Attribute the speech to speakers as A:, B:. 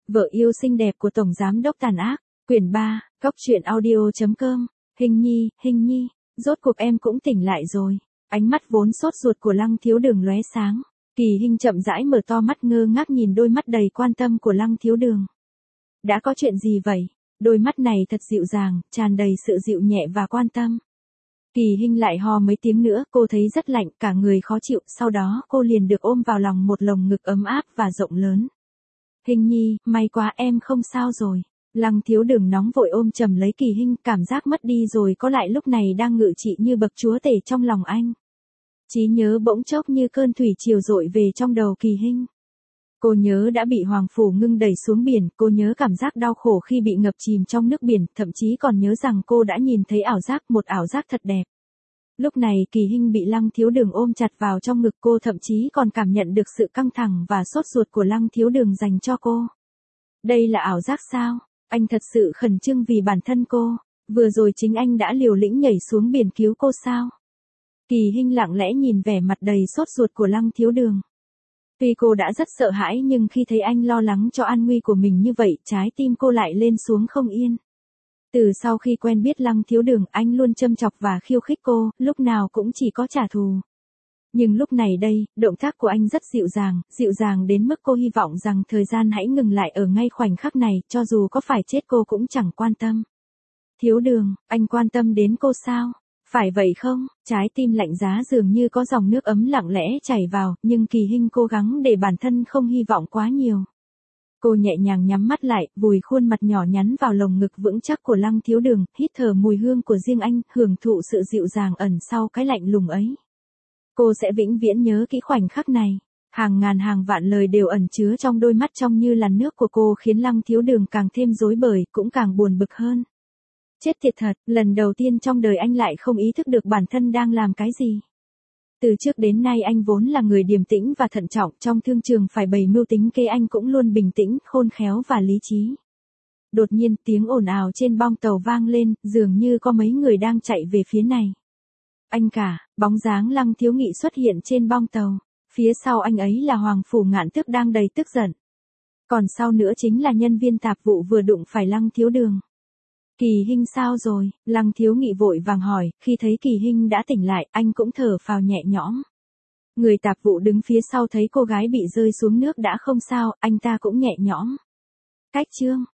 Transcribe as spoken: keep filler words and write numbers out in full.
A: Vợ yêu xinh đẹp của Tổng Giám đốc tàn ác, quyển ba, góc truyện audio.com, Hình Nhi, Hình Nhi, rốt cuộc em cũng tỉnh lại rồi. Ánh mắt vốn sốt ruột của Lăng Thiếu Đường lóe sáng, Kỳ Hinh chậm rãi mở to mắt ngơ ngác nhìn đôi mắt đầy quan tâm của Lăng Thiếu Đường. Đã có chuyện gì vậy? Đôi mắt này thật dịu dàng, tràn đầy sự dịu nhẹ và quan tâm. Kỳ Hinh lại ho mấy tiếng nữa, cô thấy rất lạnh, cả người khó chịu, sau đó cô liền được ôm vào lòng một lồng ngực ấm áp và rộng lớn. Hình Nhi, may quá em không sao rồi. Lăng Thiếu Đường nóng vội ôm chầm lấy Kỳ Hinh, cảm giác mất đi rồi có lại lúc này đang ngự trị như bậc chúa tể trong lòng anh. Trí nhớ bỗng chốc như cơn thủy triều dội về trong đầu Kỳ Hinh. Cô nhớ đã bị Hoàng Phủ Ngưng đẩy xuống biển, cô nhớ cảm giác đau khổ khi bị ngập chìm trong nước biển, thậm chí còn nhớ rằng cô đã nhìn thấy ảo giác, một ảo giác thật đẹp. Lúc này Kỳ Hinh bị Lăng Thiếu Đường ôm chặt vào trong ngực cô, thậm chí còn cảm nhận được sự căng thẳng và sốt ruột của Lăng Thiếu Đường dành cho cô. Đây là ảo giác sao? Anh thật sự khẩn trương vì bản thân cô, vừa rồi chính anh đã liều lĩnh nhảy xuống biển cứu cô sao? Kỳ Hinh lặng lẽ nhìn vẻ mặt đầy sốt ruột của Lăng Thiếu Đường. Tuy cô đã rất sợ hãi nhưng khi thấy anh lo lắng cho an nguy của mình như vậy, trái tim cô lại lên xuống không yên. Từ sau khi quen biết Lăng Thiếu Đường, anh luôn châm chọc và khiêu khích cô, lúc nào cũng chỉ có trả thù. Nhưng lúc này đây, động tác của anh rất dịu dàng, dịu dàng đến mức cô hy vọng rằng thời gian hãy ngừng lại ở ngay khoảnh khắc này, cho dù có phải chết cô cũng chẳng quan tâm. Thiếu Đường, anh quan tâm đến cô sao? Phải vậy không? Trái tim lạnh giá dường như có dòng nước ấm lặng lẽ chảy vào, nhưng Kỳ Hinh cố gắng để bản thân không hy vọng quá nhiều. Cô nhẹ nhàng nhắm mắt lại, vùi khuôn mặt nhỏ nhắn vào lồng ngực vững chắc của Lăng Thiếu Đường, hít thở mùi hương của riêng anh, hưởng thụ sự dịu dàng ẩn sau cái lạnh lùng ấy. Cô sẽ vĩnh viễn nhớ kỹ khoảnh khắc này. Hàng ngàn hàng vạn lời đều ẩn chứa trong đôi mắt trong như làn nước của cô, khiến Lăng Thiếu Đường càng thêm rối bời, cũng càng buồn bực hơn. Chết tiệt thật, lần đầu tiên trong đời anh lại không ý thức được bản thân đang làm cái gì. Từ trước đến nay anh vốn là người điềm tĩnh và thận trọng, trong thương trường phải bày mưu tính kế anh cũng luôn bình tĩnh, khôn khéo và lý trí. Đột nhiên tiếng ồn ào trên bong tàu vang lên, dường như có mấy người đang chạy về phía này. Anh cả, bóng dáng Lăng Thiếu Nghị xuất hiện trên bong tàu, phía sau anh ấy là Hoàng Phủ Ngạn Tước đang đầy tức giận. Còn sau nữa chính là nhân viên tạp vụ vừa đụng phải Lăng Thiếu Đường. Kỳ Hinh sao rồi? Lăng Thiếu Nghị vội vàng hỏi, khi thấy Kỳ Hinh đã tỉnh lại, anh cũng thở phào nhẹ nhõm. Người tạp vụ đứng phía sau thấy cô gái bị rơi xuống nước đã không sao, anh ta cũng nhẹ nhõm. Cách Trương,